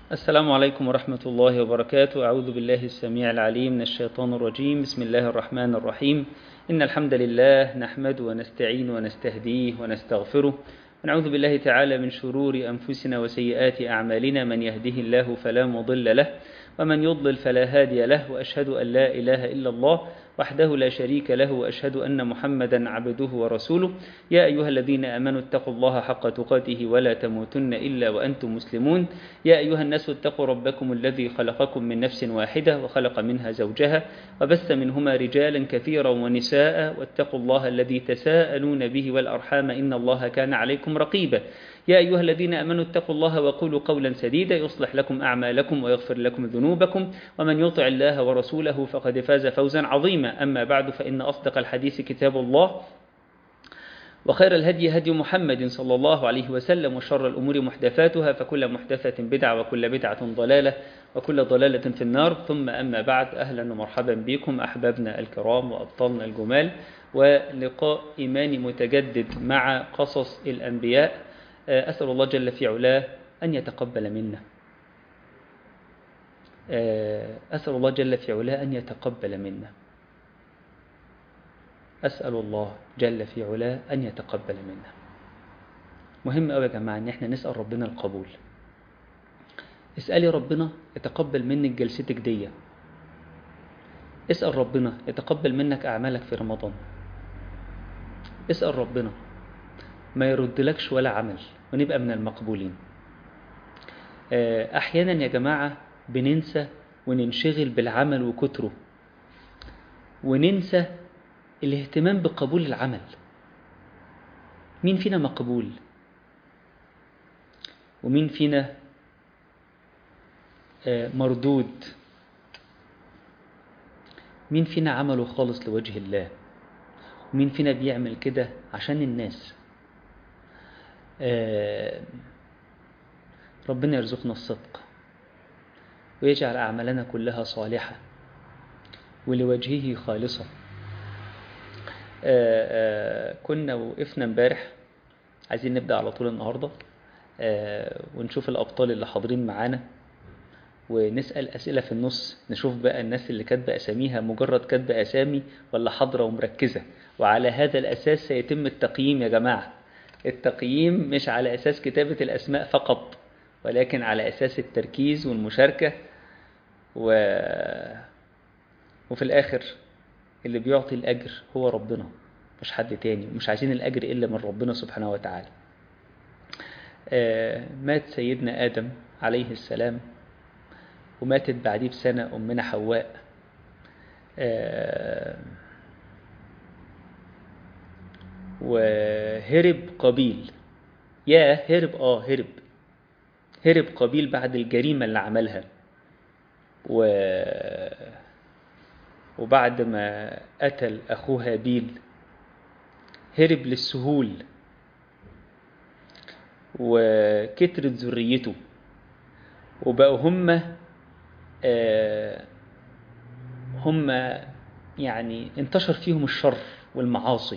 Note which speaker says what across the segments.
Speaker 1: السلام عليكم ورحمة الله وبركاته. أعوذ بالله السميع العليم من الشيطان الرجيم. بسم الله الرحمن الرحيم. إن الحمد لله نحمده ونستعين ونستهديه ونستغفره، ونعوذ بالله تعالى من شرور أنفسنا وسيئات أعمالنا. من يهده الله فلا مضل له، ومن يضلل فلا هادي له، وأشهد أن لا إله إلا الله وحده لا شريك له، وأشهد أن محمدا عبده ورسوله. يا أيها الذين آمنوا اتقوا الله حق تقاته ولا تموتن إلا وأنتم مسلمون. يا أيها الناس اتقوا ربكم الذي خلقكم من نفس واحدة وخلق منها زوجها وبث منهما رجالا كثيرا ونساء، واتقوا الله الذي تساءلون به والأرحام إن الله كان عليكم رقيبا. يا أيها الذين آمنوا اتقوا الله وقولوا قولا سديدا يصلح لكم أعمالكم ويغفر لكم ذنوبكم، ومن يطع الله ورسوله فقد فاز فوزا عظيما. أما بعد، فإن أصدق الحديث كتاب الله، وخير الهدي هدي محمد صلى الله عليه وسلم، وشر الأمور محدثاتها، فكل محدثة بدعة وكل بدعة ضلالة وكل ضلالة في النار. ثم أما بعد، أهلا ومرحبا بكم أحبابنا الكرام وأبطالنا الجمال، ولقاء إيماني متجدد مع قصص الأنبياء. أسأل الله جل في علاه أن يتقبل منا. أسأل الله جل في علاه أن يتقبل منا. أسأل الله جل في علاه أن يتقبل منا. مهم أوي يا جماعة إن إحنا نسأل ربنا القبول. اسألي ربنا يتقبل منك جلستك دي. اسأل ربنا يتقبل منك أعمالك في رمضان. اسأل ربنا ما يردلكش ولا عمل، ونبقى من المقبولين. أحيانا يا جماعة بننسى وننشغل بالعمل وكتره، وننسى الاهتمام بقبول العمل. مين فينا مقبول؟ ومين فينا مردود؟ مين فينا عمله خالص لوجه الله؟ ومين فينا بيعمل كده عشان الناس؟ ربنا يرزقنا الصدق، ويجعل أعمالنا كلها صالحة ولوجهه خالصة. كنا وقفنا امبارح، عايزين نبدأ على طول النهاردة، ونشوف الأبطال اللي حاضرين معانا، ونسأل أسئلة في النص، نشوف بقى الناس اللي كاتبة أساميها مجرد كاتبة أسامي ولا حاضرة ومركزة. وعلى هذا الأساس سيتم التقييم يا جماعة. التقييم مش على أساس كتابة الأسماء فقط، ولكن على أساس التركيز والمشاركة. وفي الآخر اللي بيعطي الأجر هو ربنا، مش حد تاني، مش عايزين الأجر إلا من ربنا سبحانه وتعالى. مات سيدنا آدم عليه السلام، وماتت بعديه بسنة أمنا حواء. وهرب قابيل. هرب قابيل بعد الجريمة اللي عملها، وبعد ما قتل أخوه هابيل هرب للسهول، وكترت ذريته، وبقوا هم يعني انتشر فيهم الشر والمعاصي.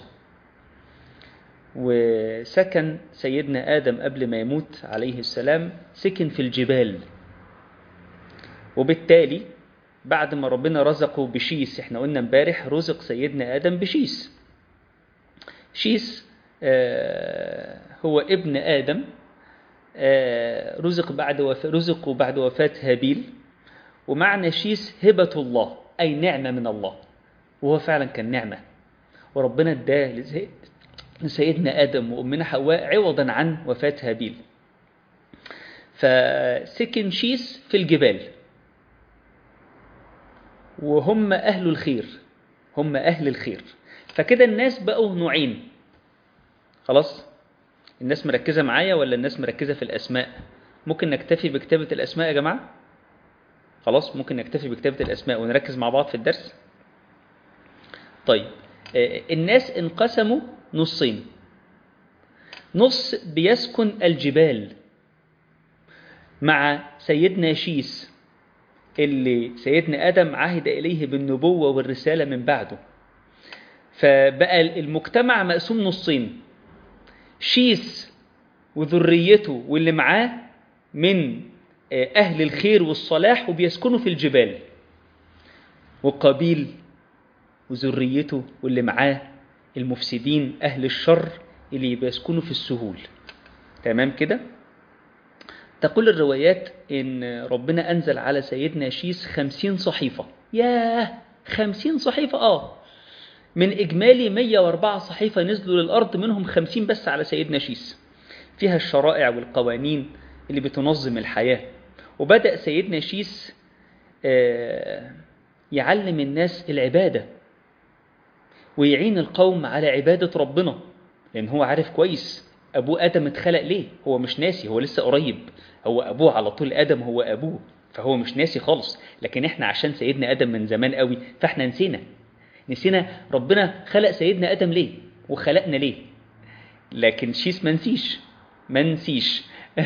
Speaker 1: وسكن سيدنا آدم قبل ما يموت عليه السلام سكن في الجبال، وبالتالي بعد ما ربنا رزقه بشيس، احنا قلنا امبارح رزق سيدنا آدم بشيس. شيس هو ابن آدم، رزقه بعد وفاة هابيل. ومعنى شيس هبة الله، أي نعمة من الله، وهو فعلا كان نعمة، وربنا اداه لسيدنا آدم وأمنا حواء عوضا عن وفاة هابيل. فسكن شيس في الجبال، وهم أهل الخير، هم أهل الخير. فكده الناس بقوا نوعين. خلاص، الناس مركزة معايا ولا الناس مركزة في الأسماء؟ ممكن نكتفي بكتابة الأسماء يا جماعة؟ خلاص، ممكن نكتفي بكتابة الأسماء ونركز مع بعض في الدرس. طيب، الناس انقسموا نصين. نص بيسكن الجبال مع سيدنا شيس، اللي سيدنا آدم عهد إليه بالنبوة والرسالة من بعده. فبقى المجتمع مقسوم نصين، شيس وذريته واللي معاه من أهل الخير والصلاح وبيسكنوا في الجبال، وقابيل وذريته واللي معاه المفسدين أهل الشر اللي بيسكنوا في السهول. تمام كده؟ تقول الروايات إن ربنا أنزل على سيدنا شيس 50 صحيفة. ياه، 50 صحيفة! من إجمالي 104 صحيفة نزلوا للأرض، منهم 50 بس على سيدنا شيس، فيها الشرائع والقوانين اللي بتنظم الحياة. وبدأ سيدنا شيس يعلم الناس العبادة ويعين القوم على عبادة ربنا، لأن هو عارف كويس أبوه آدم اتخلق ليه. هو مش ناسي، هو لسه قريب، هو أبوه على طول، آدم هو أبوه، فهو مش ناسي خالص. لكن إحنا عشان سيدنا آدم من زمان قوي فإحنا نسينا ربنا خلق سيدنا آدم ليه وخلقنا ليه. لكن شيس ما نسيش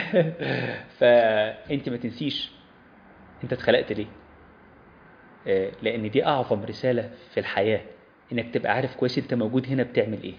Speaker 1: فأنت ما تنسيش أنت اتخلقت ليه، لأن دي أعظم رسالة في الحياة، إنك تبقى عارف كويس أنت موجود هنا بتعمل إيه.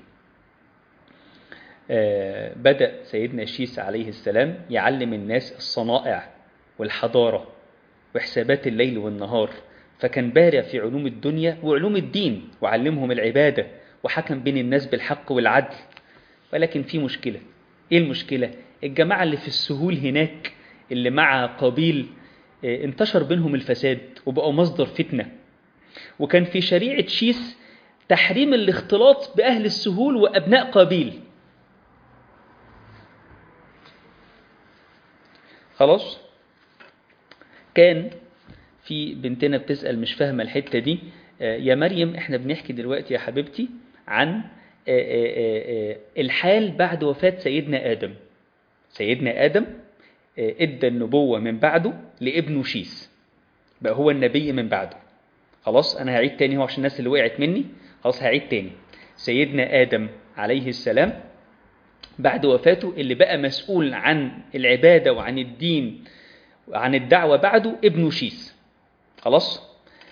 Speaker 1: بدأ سيدنا شيس عليه السلام يعلم الناس الصنائع والحضارة وحسابات الليل والنهار، فكان بارع في علوم الدنيا وعلوم الدين، وعلمهم العبادة وحكم بين الناس بالحق والعدل. ولكن في مشكلة. إيه المشكلة؟ الجماعة اللي في السهول هناك اللي مع قابيل انتشر بينهم الفساد وبقوا مصدر فتنة، وكان في شريعة شيس تحريم الاختلاط بأهل السهول وأبناء قابيل. خلاص، كان في بنتنا بتسأل مش فاهمة الحتة دي. يا مريم، احنا بنحكي دلوقتي يا حبيبتي عن الحال بعد وفاة سيدنا آدم. سيدنا آدم ادى النبوة من بعده لابنه شيس، بقى هو النبي من بعده. خلاص، أنا هعيد تاني هو عشان الناس اللي وقعت مني. خلاص هعيد تاني. سيدنا آدم عليه السلام بعد وفاته اللي بقى مسؤول عن العبادة وعن الدين وعن الدعوة بعده ابنه شيس. خلاص،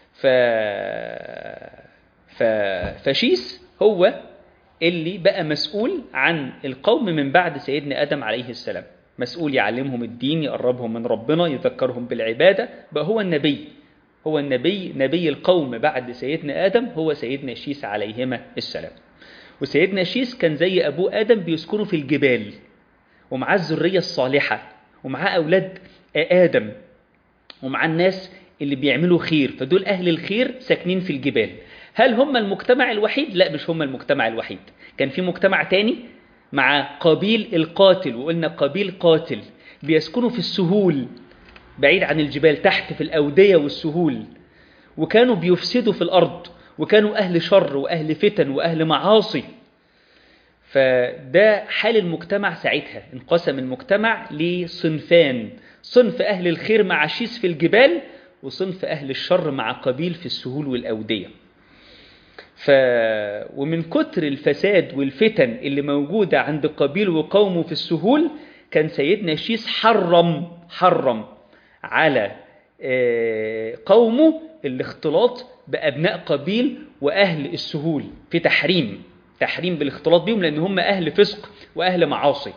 Speaker 1: فشيس هو اللي بقى مسؤول عن القوم من بعد سيدنا آدم عليه السلام، مسؤول يعلمهم الدين، يقربهم من ربنا، يذكرهم بالعبادة. بقى هو النبي، نبي القوم بعد سيدنا آدم هو سيدنا شيس عليهما السلام. وسيدنا شيس كان زي أبوه آدم بيسكنوا في الجبال، ومعاه الذرية الصالحة، ومعاه أولاد آدم، ومعاه الناس اللي بيعملوا خير، فدول أهل الخير ساكنين في الجبال. هل هم المجتمع الوحيد؟ لا، مش هم المجتمع الوحيد. كان في مجتمع تاني مع قابيل القاتل، وقلنا قابيل قاتل، بيسكنوا في السهول بعيد عن الجبال، تحت في الأودية والسهول، وكانوا بيفسدوا في الأرض، وكانوا أهل شر وأهل فتن وأهل معاصي. فده حال المجتمع ساعتها. انقسم المجتمع لصنفان: صنف أهل الخير مع شيس في الجبال، وصنف أهل الشر مع قابيل في السهول والأودية. ومن كتر الفساد والفتن اللي موجودة عند قابيل وقومه في السهول، كان سيدنا شيس حرم على قومه الاختلاط بأبناء قابيل وأهل السهول، في تحريم بالاختلاط بهم، لأن هم أهل فسق وأهل معاصي.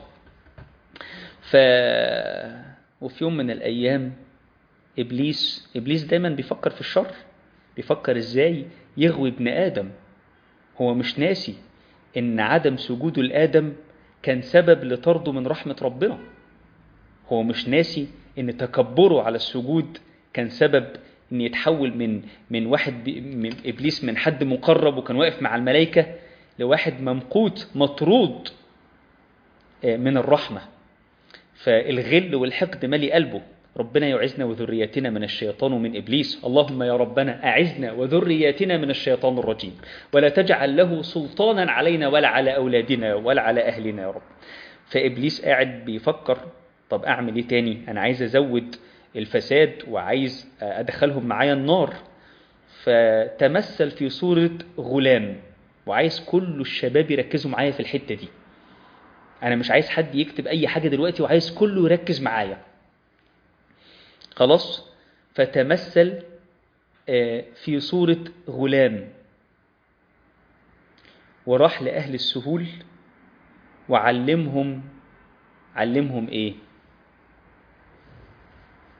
Speaker 1: وفي يوم من الأيام إبليس دايما بيفكر في الشر، بيفكر إزاي يغوي ابن آدم. هو مش ناسي إن عدم سجوده لآدم كان سبب لطرده من رحمة ربنا. هو مش ناسي إن تكبره على السجود كان سبب إن يتحول من واحد من إبليس، من حد مقرب وكان واقف مع الملائكة، لواحد ممقوت مطرود من الرحمة. فالغل والحقد ملي قلبه. ربنا يعزنا وذرياتنا من الشيطان ومن إبليس. اللهم يا ربنا أعزنا وذرياتنا من الشيطان الرجيم، ولا تجعل له سلطانا علينا ولا على أولادنا ولا على أهلنا يا رب. فإبليس قاعد بيفكر، طب أعمل إيه تاني؟ أنا عايز أزود الفساد وعايز أدخلهم معايا النار. فتمثل في صورة غلام، وعايز كل الشباب يركزوا معايا في الحتة دي. أنا مش عايز حد يكتب أي حاجة دلوقتي، وعايز كله يركز معايا. خلاص، فتمثل في صورة غلام، وراح لأهل السهول وعلمهم إيه؟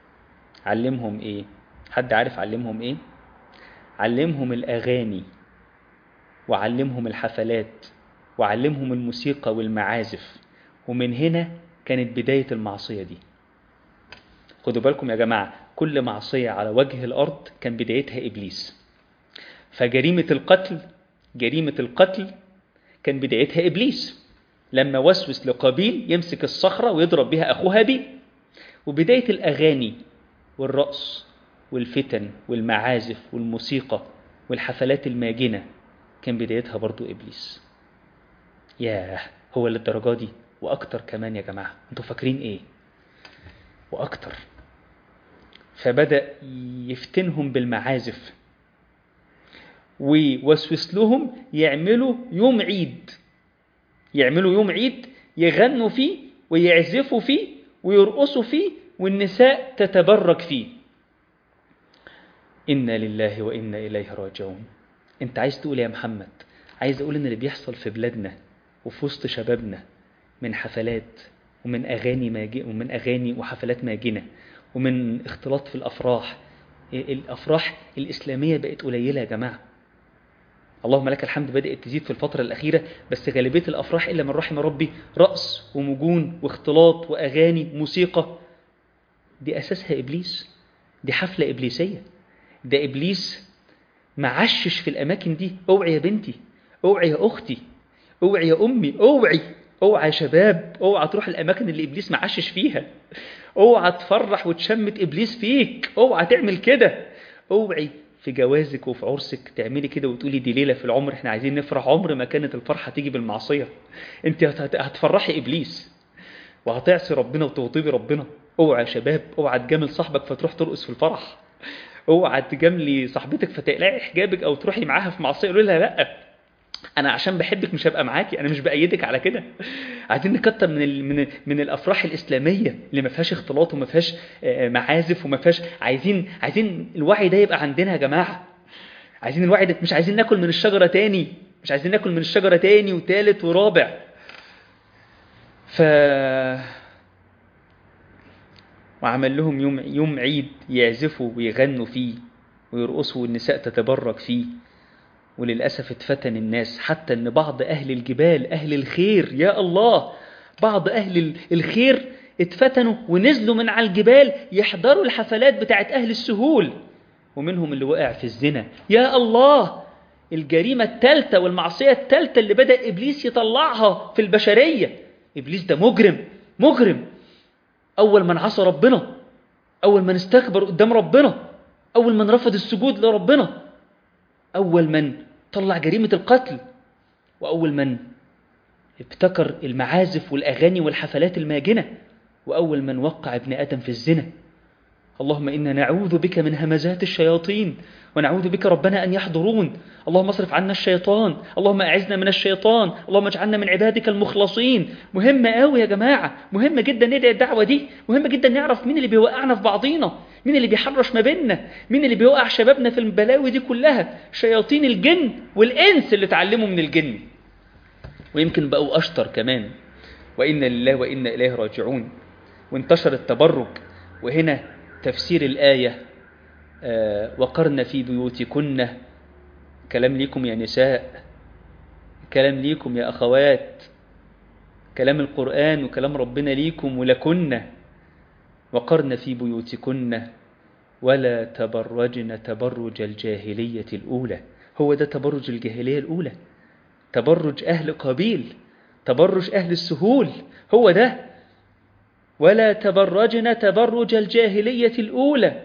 Speaker 1: علمهم ايه؟ حد عارف علمهم ايه؟ علمهم الأغاني، وعلمهم الحفلات، وعلمهم الموسيقى والمعازف. ومن هنا كانت بداية المعصية دي. خدوا بالكم يا جماعة، كل معصية على وجه الأرض كان بدايتها إبليس. فجريمة القتل كان بدايتها إبليس لما وسوس لقابيل يمسك الصخرة ويضرب بها أخوه هابيل. وبداية الأغاني والرقص والفتن والمعازف والموسيقى والحفلات الماجنة كان بدايتها برضو إبليس. ياه، هو للدرجة دي وأكتر كمان يا جماعة؟ أنتوا فاكرين إيه؟ وأكتر. فبدأ يفتنهم بالمعازف ووسوس لهم يعملوا يوم عيد يغنوا فيه ويعزفوا فيه ويرقصوا فيه والنساء تتبرك فيه. إنا لله وإنا إليه راجعون. أنت عايز تقول يا محمد؟ عايز أقول إن اللي بيحصل في بلادنا وفي وسط شبابنا من حفلات ومن أغاني وحفلات ماجنة ومن اختلاط في الأفراح الإسلامية بقت قليلة يا جماعة. اللهم لك الحمد بدأت تزيد في الفترة الأخيرة، بس غالبية الأفراح إلا من رحم ربي رقص ومجون واختلاط وأغاني موسيقى. دي أساسها إبليس، دي حفلة إبليسية. ده إبليس معشش في الأماكن دي. اوعي يا بنتي، اوعي يا أختي، اوعي يا أمي، اوعي يا شباب، اوعى تروح الأماكن اللي إبليس معشش فيها. اوعى تفرح وتشمت إبليس فيك، اوعى تعمل كده. اوعي في جوازك وفي عرسك تعملي كده وتقولي دي ليلة في العمر احنا عايزين نفرح. عمر ما كانت الفرحة تيجي بالمعصية. انت هتفرحي إبليس وهتعصي ربنا وتغضبي ربنا. اوعى يا شباب، اوعى تجامل صاحبك فتروح ترقص في الفرح. اوعى تجاملي صاحبتك فتقلعي حجابك او تروحي معاها في معصية. قولي لها لا، انا عشان بحبك مش هبقى معاكي، انا مش بأيدك على كده. عايزين نكتر من الافراح الاسلاميه اللي ما فيهاش اختلاط وما فيهاش معازف وما فيهاش. عايزين الوعي ده يبقى عندنا يا جماعه. عايزين الوعي ده. مش عايزين ناكل من الشجره تاني، مش عايزين ناكل من الشجره تاني وتالت ورابع. وعمل لهم يوم عيد يعزفوا ويغنوا فيه ويرقصوا والنساء تتبرك فيه. وللأسف اتفتن الناس حتى أن بعض أهل الجبال، أهل الخير، يا الله، بعض أهل الخير اتفتنوا ونزلوا من على الجبال يحضروا الحفلات بتاعت أهل السهول. ومنهم اللي وقع في الزنا. يا الله، الجريمة الثالثة والمعصية الثالثة اللي بدأ إبليس يطلعها في البشرية. إبليس ده مجرم. أول من عصى ربنا، أول من استكبر قدام ربنا، أول من رفض السجود لربنا، أول من طلع جريمة القتل، وأول من ابتكر المعازف والأغاني والحفلات الماجنة، وأول من وقع ابن آدم في الزنا. اللهم إنا نعوذ بك من همزات الشياطين ونعوذ بك ربنا أن يحضرون. اللهم اصرف عنا الشيطان، اللهم أعزنا من الشيطان، اللهم اجعلنا من عبادك المخلصين. مهمة قوي يا جماعة، مهمة جدا ندعي الدعوة دي. مهمة جدا نعرف مين اللي بيوقعنا في بعضينا، مين اللي بيحرش ما بيننا، مين اللي بيوقع شبابنا في البلاوي دي كلها. شياطين الجن والإنس اللي تعلموا من الجن، ويمكن بقوا أشطر كمان. وإنا لله وإنا إليه راجعون. وانتشر التبرج. وهنا تفسير الآية وقرن في بيوتكن. كلام ليكم يا نساء، كلام ليكم يا أخوات، كلام القرآن وكلام ربنا ليكم ولكن. وقرن في بيوتكن ولا تبرجن تبرج الجاهلية الأولى. هو ده تبرج الجاهلية الأولى، تبرج أهل قابيل، تبرج أهل السهول، هو ده. ولا تبرجن تبرج الجاهلية الأولى.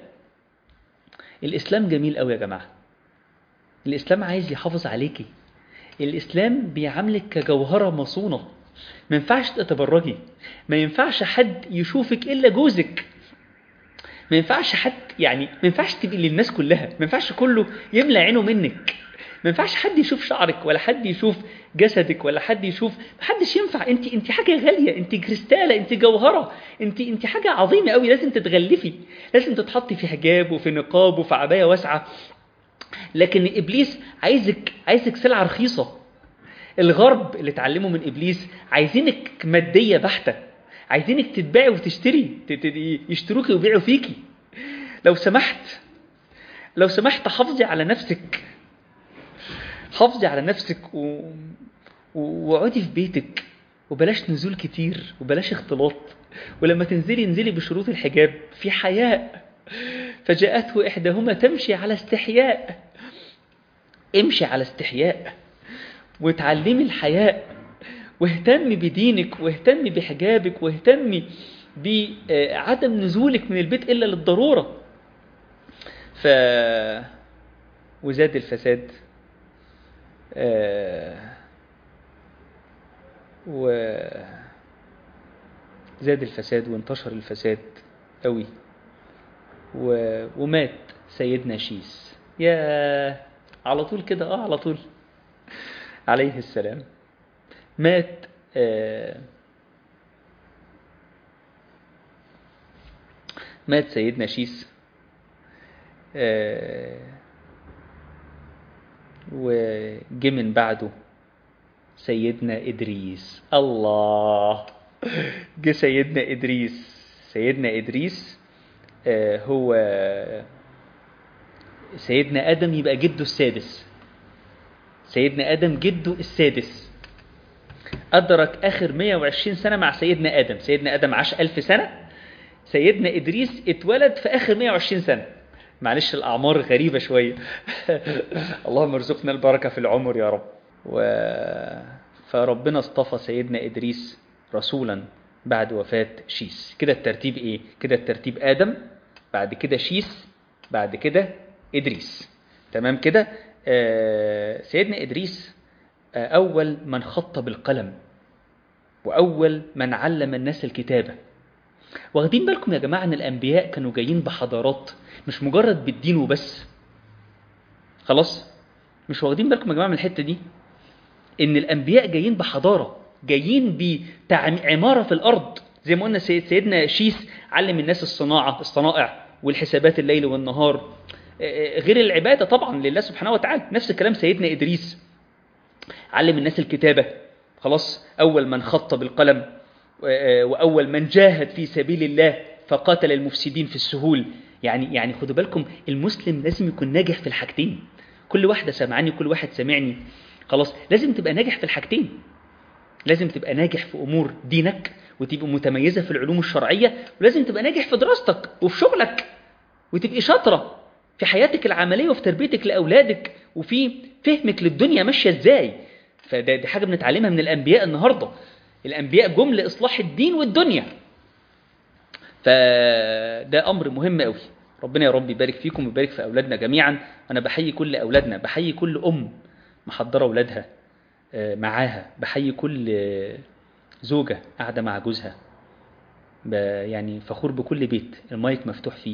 Speaker 1: الإسلام جميل قوي يا جماعة. الإسلام عايز يحافظ عليكي. الإسلام بيعاملك كجوهرة مصونة. ما ينفعش تتبرجي، ما ينفعش حد يشوفك إلا جوزك، ما ينفعش حد ما ينفعش تبقي للناس كلها، ما ينفعش كله يملى عينه منك، ما ينفعش حد يشوف شعرك ولا حد يشوف جسدك ولا حد يشوف. ما حدش ينفع. انت حاجة غالية، انت كريستالة، انت جوهرة، انت حاجة عظيمة قوي. لازم تتغلفي، لازم تتحطي في حجاب وفي نقاب وفي عباية واسعة. لكن إبليس عايزك سلعة رخيصة. الغرب اللي اتعلموا من إبليس عايزينك مادية بحتة، عايزينك تتباعي وتشتري، يشتروكي ويبيعوا فيكي. لو سمحت حافظي على نفسك، حافظي على نفسك وقعدي في بيتك، وبلاش نزول كتير وبلاش اختلاط، ولما تنزلي انزلي بشروط الحجاب في حياء. فجاءته إحداهما تمشي على استحياء. امشي على استحياء وتعلمي الحياء، واهتمي بدينك، واهتمي بحجابك، واهتمي بعدم نزولك من البيت إلا للضرورة. وزاد الفساد، وزاد الفساد وانتشر الفساد قوي، ومات سيدنا شيس. يا على طول كده، على طول عليه السلام. مات مات سيدنا شيس، وجه من بعده سيدنا إدريس. الله، جه سيدنا إدريس. سيدنا إدريس هو سيدنا آدم، يبقى جده السادس. سيدنا آدم جده السادس، أدرك آخر 120 سنة مع سيدنا آدم. سيدنا آدم عاش 1000 سنة، سيدنا إدريس اتولد في آخر 120 سنة. معلش الأعمار غريبة شوية. اللهم ارزقنا البركة في العمر يا رب. فربنا اصطفى سيدنا إدريس رسولا بعد وفاة شيس. كده الترتيب إيه؟ كده الترتيب آدم، بعد كده شيس، بعد كده إدريس. تمام كده. سيدنا إدريس أول من خط بالقلم، وأول من علم الناس الكتابة. واخدين بالكم يا جماعة أن الأنبياء كانوا جايين بحضارات، مش مجرد بالدين وبس. خلاص، مش واخدين بالكم يا جماعة من الحتة دي؟ ان الانبياء جايين بحضاره، جايين بعماره في الارض. زي ما قلنا سيدنا شيس علم الناس الصنائع والحسابات الليل والنهار، غير العباده طبعا لله سبحانه وتعالى. نفس الكلام سيدنا ادريس علم الناس الكتابه. خلاص، اول من خط بالقلم، واول من جاهد في سبيل الله فقاتل المفسدين في السهول. يعني خدوا بالكم، المسلم لازم يكون ناجح في الحاجتين. كل واحده سمعني، كل واحد سمعني، خلاص لازم تبقى ناجح في الحاجتين. لازم تبقى ناجح في أمور دينك، وتبقى متميزة في العلوم الشرعية، ولازم تبقى ناجح في دراستك وفي شغلك، وتبقى شاطرة في حياتك العملية وفي تربيتك لأولادك وفي فهمك للدنيا ماشية ازاي. دي حاجة بنتعلمها من الأنبياء النهاردة. الأنبياء جم لإصلاح الدين والدنيا، فده أمر مهم قوي. ربنا يا رب يبارك فيكم ويبارك في أولادنا جميعا. أنا بحيي كل أولادنا، بحيي كل أم محضرة أولادها معاها، بحيي كل زوجة قاعدة مع جوزها. يعني فخور بكل بيت المايك مفتوح فيه،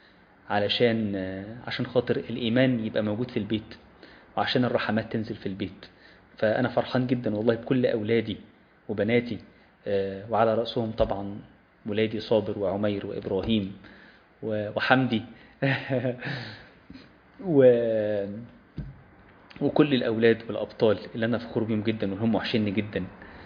Speaker 1: عشان خاطر الإيمان يبقى موجود في البيت، وعشان الرحمات تنزل في البيت. فأنا فرحان جدا والله بكل أولادي وبناتي، وعلى رأسهم طبعا ولادي صابر وعمير وإبراهيم وحمدي. وكل الأولاد والأبطال اللي أنا فخور بهم جدا وهم وحشني جدا،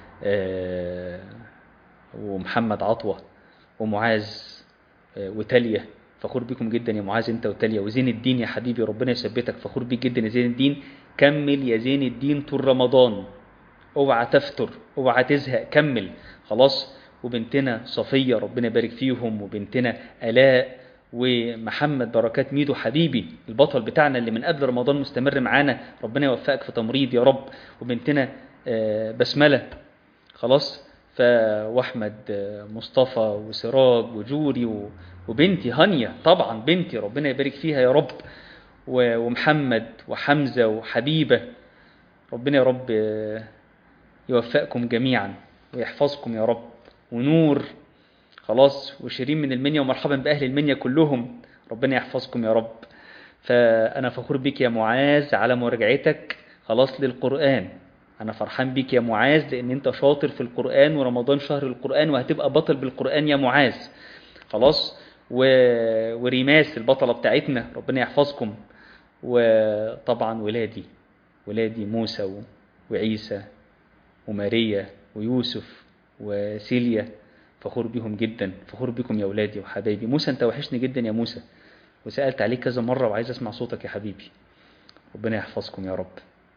Speaker 1: ومحمد عطوة ومعاذ وتالية. فخور بكم جدا يا معاذ انت وتالية. وزين الدين يا حبيبي، ربنا يثبتك. فخور بيك جدا يا زين الدين. كمل يا زين الدين طول رمضان، اوعى تفتر، اوعى تزهق، كمل. خلاص. وبنتنا صفية ربنا يبارك فيهم، وبنتنا آلاء، ومحمد بركات ميدو حبيبي البطل بتاعنا اللي من قبل رمضان مستمر معانا، ربنا يوفقك في تمريض يا رب. وبنتنا بسملة. خلاص. واحمد مصطفى وسراج وجوري، وبنتي هانية طبعا بنتي ربنا يبارك فيها يا رب، ومحمد وحمزة وحبيبة. ربنا يا رب يوفقكم جميعا ويحفظكم يا رب. ونور، خلاص، وشيرين من المنيا، ومرحبا بأهل المنيا كلهم، ربنا يحفظكم يا رب. فأنا فخور بك يا معاذ على مراجعتك خلاص للقرآن. أنا فرحان بك يا معاذ لأن أنت شاطر في القرآن، ورمضان شهر القرآن، وهتبقى بطل بالقرآن يا معاذ. خلاص. وريماس البطلة بتاعتنا ربنا يحفظكم. وطبعا ولادي موسى وعيسى وماريا ويوسف وسيليا، فخور بهم جدا. فخور بكم يا ولادي وحبايبي. موسى انت وحشني جدا يا موسى، وسألت عليك كذا مرة وعايز أسمع صوتك يا حبيبي. ربنا يحفظكم يا رب.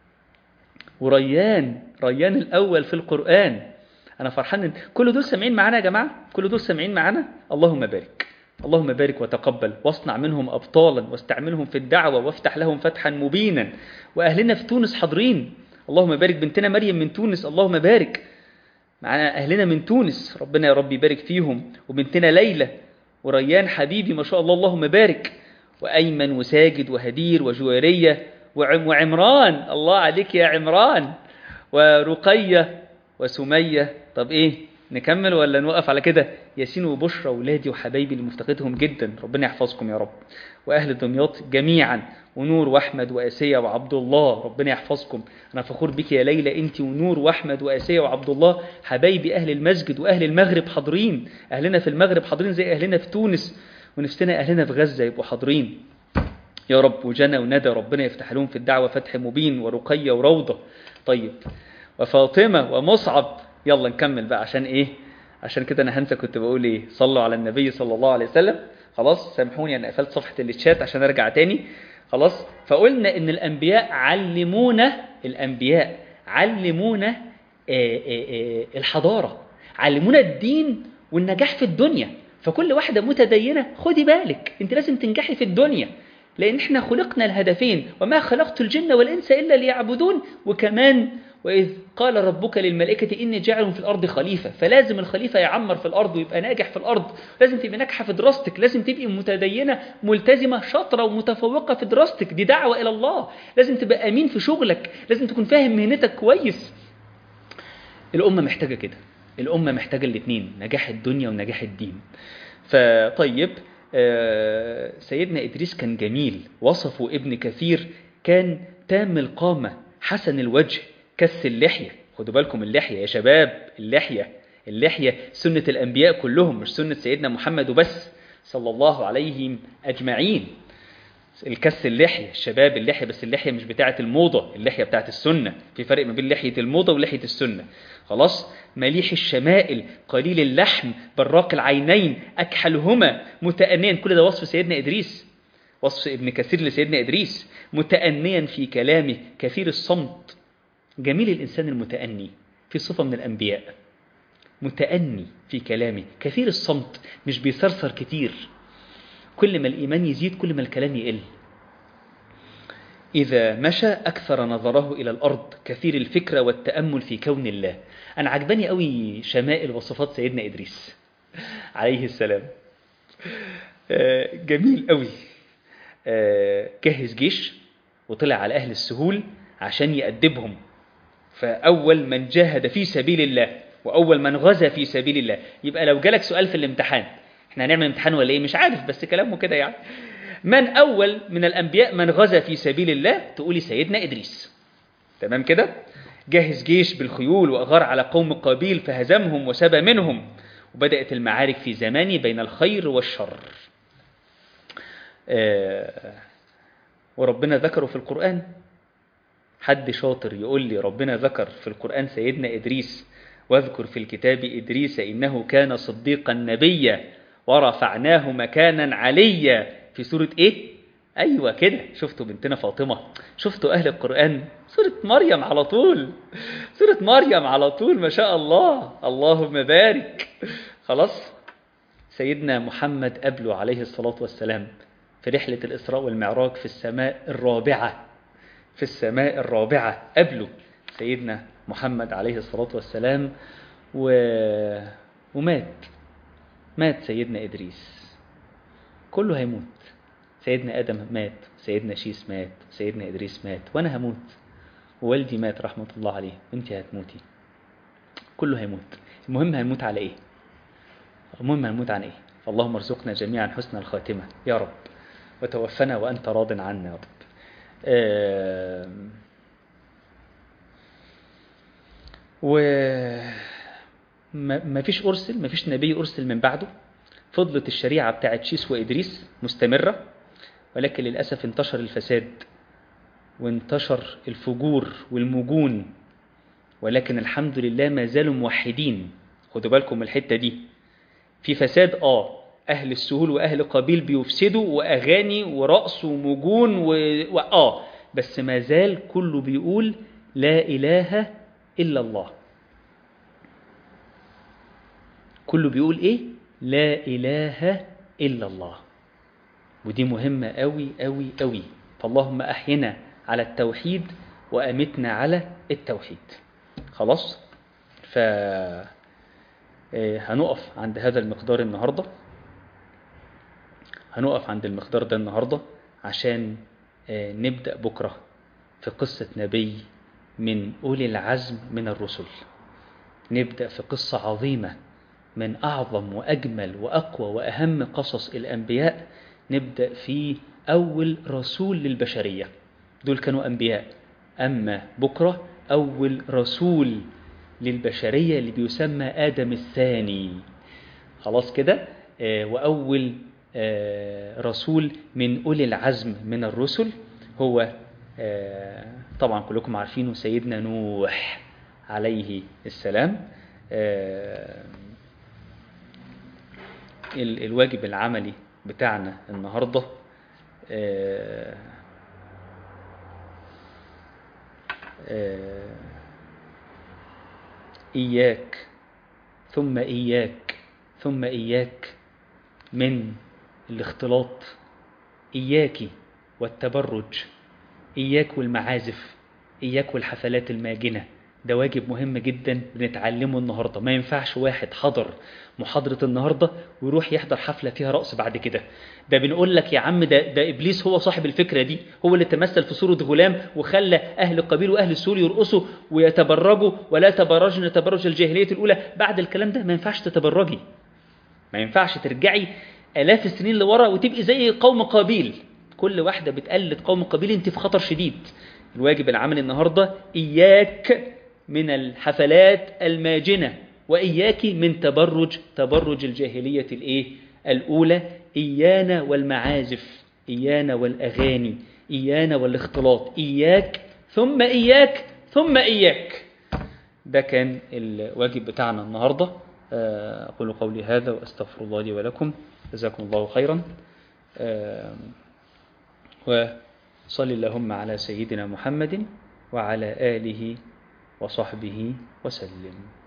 Speaker 1: وريان الأول في القرآن. أنا فرحان إن كل دول سامعين معانا يا جماعة، كل دول سامعين معانا. اللهم بارك، اللهم بارك وتقبل، واصنع منهم أبطالا، واستعملهم في الدعوة، وافتح لهم فتحا مبينا. وأهلنا في تونس حاضرين، اللهم بارك. بنتنا مريم من تونس، اللهم بارك. معنا أهلنا من تونس، ربنا يا رب يبارك فيهم. وبنتنا ليلى وريان حبيبي ما شاء الله، اللهم بارك. وأيمن وساجد وهدير وجويرية وعمران، الله عليك يا عمران. ورقية وسمية. طب إيه، نكمل ولا نوقف على كده؟ ياسين وبشرى ولادي وحبايبي اللي مفتقدهم جدا، ربنا يحفظكم يا رب. وأهل دمياط جميعا، ونور وأحمد وآسية وعبد الله، ربنا يحفظكم. أنا فخور بك يا ليلى، أنت ونور وأحمد وآسية وعبد الله حبايبي. أهل المسجد وأهل المغرب حاضرين، أهلنا في المغرب حاضرين زي أهلنا في تونس، ونفسنا أهلنا في غزة يبقوا حاضرين يا رب. وجنى وندى، ربنا يفتح لهم في الدعوة فتح مبين. ورقية وروضة. طيب، وفاطمة ومصعب. يلا نكمل بقى، عشان إيه؟ عشان كده أنا هنسى كنت بقول إيه. صلوا على النبي صلى الله عليه وسلم. خلاص سامحوني أنا قفلت صفحة الشات عشان أرجع تاني. خلاص، فقلنا إن الأنبياء علمونا الحضارة، علمونا الدين والنجاح في الدنيا. فكل واحدة متدينة خدي بالك، انت لازم تنجحي في الدنيا، لأن احنا خلقنا الهدفين: وما خلقت الجن والإنس إلا ليعبدون. وكمان وإذ قال ربك للملائكة إني جاعل في الأرض خليفة. فلازم الخليفة يعمر في الأرض ويبقى ناجح في الأرض. لازم تبقى ناجحة في دراستك، لازم تبقي متدينة ملتزمة شاطرة ومتفوقة في دراستك، دي دعوة إلى الله. لازم تبقى أمين في شغلك، لازم تكون فاهم مهنتك كويس. الأمة محتاجة كده، الأمة محتاجة الاثنين، نجاح الدنيا ونجاح الدين. فطيب، سيدنا إدريس كان جميل، وصفه ابن كثير كان تام القامة، حسن الوجه، كس اللحية. خدوا بالكم اللحية يا شباب، اللحية سنة الأنبياء كلهم، مش سنة سيدنا محمد وبس صلى الله عليه أجمعين. الكس اللحية الشباب، اللحية، بس اللحية مش بتاعة الموضة، اللحية بتاعة السنة. في فرق ما بين لحية الموضة ولحية السنة. خلاص، مليح الشمائل، قليل اللحم، براق العينين، أكحلهما، متأنيا. كل ده وصف سيدنا إدريس، وصف ابن كثير لسيدنا إدريس. متأنيا في كلامه، كثير الصمت. جميل الإنسان المتأني، في صفة من الأنبياء، متأني في كلامه، كثير الصمت، مش بيثرثر كتير. كل ما الإيمان يزيد كل ما الكلام يقل. إذا مشى أكثر نظره إلى الأرض، كثير الفكرة والتأمل في كون الله. أنا عجباني قوي شمائل وصفات سيدنا إدريس عليه السلام. جميل قوي. جهز جيش وطلع على أهل السهول عشان يأدبهم. فأول من جاهد في سبيل الله وأول من غزا في سبيل الله. يبقى لو جالك سؤال في الامتحان، احنا هنعمل امتحان ولا ايه مش عارف، بس كلامه كده يعني، من أول من الأنبياء من غزا في سبيل الله، تقولي سيدنا إدريس. تمام كده. جهز جيش بالخيول وأغار على قوم قابيل فهزمهم وسبى منهم. وبدأت المعارك في زماني بين الخير والشر. وربنا ذكره في القرآن. حد شاطر يقول لي ربنا ذكر في القرآن سيدنا إدريس: واذكر في الكتاب إدريس إنه كان صديقا نبيا ورفعناه مكانا عليا. في سورة إيه؟ أيوة كده، شفتوا بنتنا فاطمة، شفتوا أهل القرآن، سورة مريم على طول، سورة مريم على طول، ما شاء الله، اللهم بارك. خلاص، سيدنا محمد قبله عليه الصلاة والسلام في رحلة الإسراء والمعراج في السماء الرابعة، في السماء الرابعة قبله سيدنا محمد عليه الصلاة والسلام. مات سيدنا إدريس. كله هيموت. سيدنا آدم مات، سيدنا شيس مات، سيدنا إدريس مات، وأنا هموت، ووالدي مات رحمة الله عليه، وانت هتموتي، كله هيموت. المهم هنموت على إيه؟ المهم هنموت عن إيه؟ فاللهم ارزقنا جميعا حسن الخاتمة يا رب، وتوفنا وأنت راض عنا يا رب. ما فيش نبي أرسل من بعده. فضلت الشريعة بتاعت شيس وإدريس مستمرة، ولكن للأسف انتشر الفساد وانتشر الفجور والمجون. ولكن الحمد لله ما زالوا موحدين. خدوا بالكم من الحتة دي، في فساد أهل السهول وأهل قابيل بيفسدوا، وأغاني ورقص ومجون بس ما زال كله بيقول لا إله إلا الله. كله بيقول إيه؟ لا إله إلا الله. ودي مهمة قوي قوي قوي. فاللهم أحينا على التوحيد وأمتنا على التوحيد. خلاص؟ هنقف عند هذا المقدار النهاردة. هنقف عند المقدار ده النهاردة عشان نبدأ بكرة في قصة نبي من أولي العزم من الرسل. نبدأ في قصة عظيمة من أعظم وأجمل وأقوى وأهم قصص الأنبياء. نبدأ في أول رسول للبشرية. دول كانوا أنبياء، أما بكرة أول رسول للبشرية اللي بيسمى آدم الثاني. خلاص كده. وأول رسول من أولي العزم من الرسل هو طبعا كلكم عارفينه سيدنا نوح عليه السلام. الواجب العملي بتاعنا النهاردة إياك ثم إياك ثم إياك من الاختلاط، إياك والتبرج، إياك والمعازف، إياك والحفلات الماجنة. ده واجب مهم جدا بنتعلمه النهاردة. ما ينفعش واحد حضر محاضرة النهاردة ويروح يحضر حفلة فيها رقص بعد كده. ده بنقول لك يا عم ده إبليس هو صاحب الفكرة دي، هو اللي تمثل في صورة غلام وخلى أهل قبيل وأهل السور يرقصوا ويتبرجوا. ولا تبرجن تبرج الجاهلية الأولى. بعد الكلام ده ما ينفعش تتبرجي، ما ينفعش ترجعي آلاف السنين لورا وتبقي زي قوم قابيل. كل واحدة بتقلد قوم قابيل انت في خطر شديد. الواجب العملي النهاردة إياك من الحفلات الماجنة، وإياك من تبرج الجاهلية الأولى. إيانا والمعازف، إيانا والأغاني، إيانا والاختلاط. إياك ثم إياك ثم إياك. ده كان الواجب بتاعنا النهاردة. أقول قولي هذا وأستغفر الله لي ولكم. جزاكم الله خيرا. وصل اللهم على سيدنا محمد وعلى آله وصحبه وسلم.